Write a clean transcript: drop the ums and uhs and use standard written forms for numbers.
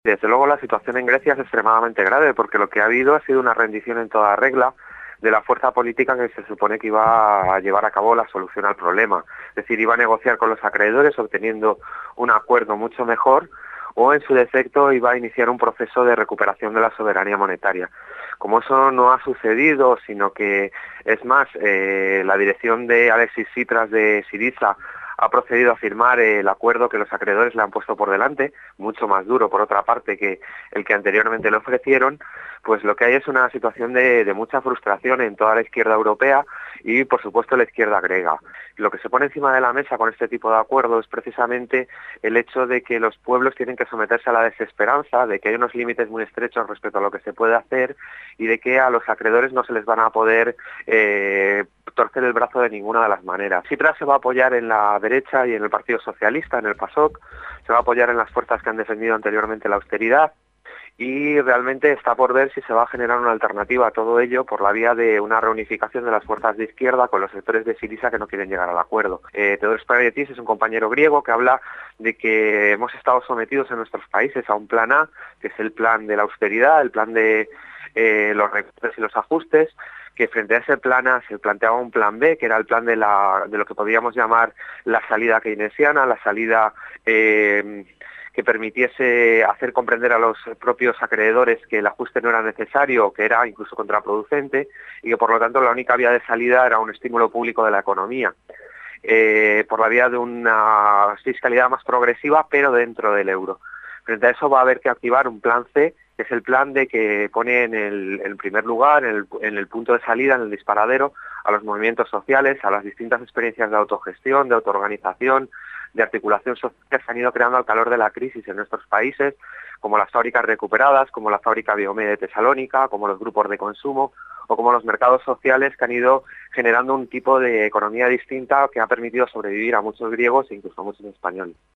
Desde luego la situación en Grecia es extremadamente grave porque lo que ha habido ha sido una rendición en toda regla de la fuerza política que se supone que iba a llevar a cabo la solución al problema. Es decir, iba a negociar con los acreedores obteniendo un acuerdo mucho mejor o en su defecto iba a iniciar un proceso de recuperación de la soberanía monetaria. Como eso no ha sucedido, sino que es más, la dirección de Alexis Tsipras de Syriza ha procedido a firmar el acuerdo que los acreedores le han puesto por delante, mucho más duro por otra parte que el que anteriormente le ofrecieron, pues lo que hay es una situación de mucha frustración en toda la izquierda europea y por supuesto la izquierda griega. Lo que se pone encima de la mesa con este tipo de acuerdos es precisamente el hecho de que los pueblos tienen que someterse a la desesperanza, de que hay unos límites muy estrechos respecto a lo que se puede hacer y de que a los acreedores no se les van a poder torcer el brazo de ninguna de las maneras. Tsipras se va a apoyar en la derecha y en el Partido Socialista, en el PASOK, se va a apoyar en las fuerzas que han defendido anteriormente la austeridad y realmente está por ver si se va a generar una alternativa a todo ello por la vía de una reunificación de las fuerzas de izquierda con los sectores de Syriza que no quieren llegar al acuerdo. Theodoros Spaghettis es un compañero griego que habla de que hemos estado sometidos en nuestros países a un plan A, que es el plan de la austeridad, el plan de los recortes y los ajustes, que frente a ese plan A se planteaba un plan B, que era el plan de lo que podríamos llamar la salida keynesiana, la salida que permitiese hacer comprender a los propios acreedores que el ajuste no era necesario o que era incluso contraproducente y que por lo tanto la única vía de salida era un estímulo público de la economía, por la vía de una fiscalidad más progresiva pero dentro del euro. Frente a eso va a haber que activar un plan C, que es el plan de que pone en primer lugar, en el punto de salida, en el disparadero, a los movimientos sociales, a las distintas experiencias de autogestión, de autoorganización, de articulación social que se han ido creando al calor de la crisis en nuestros países, como las fábricas recuperadas, como la fábrica Biomé de Tesalónica, como los grupos de consumo o como los mercados sociales que han ido generando un tipo de economía distinta que ha permitido sobrevivir a muchos griegos e incluso a muchos españoles.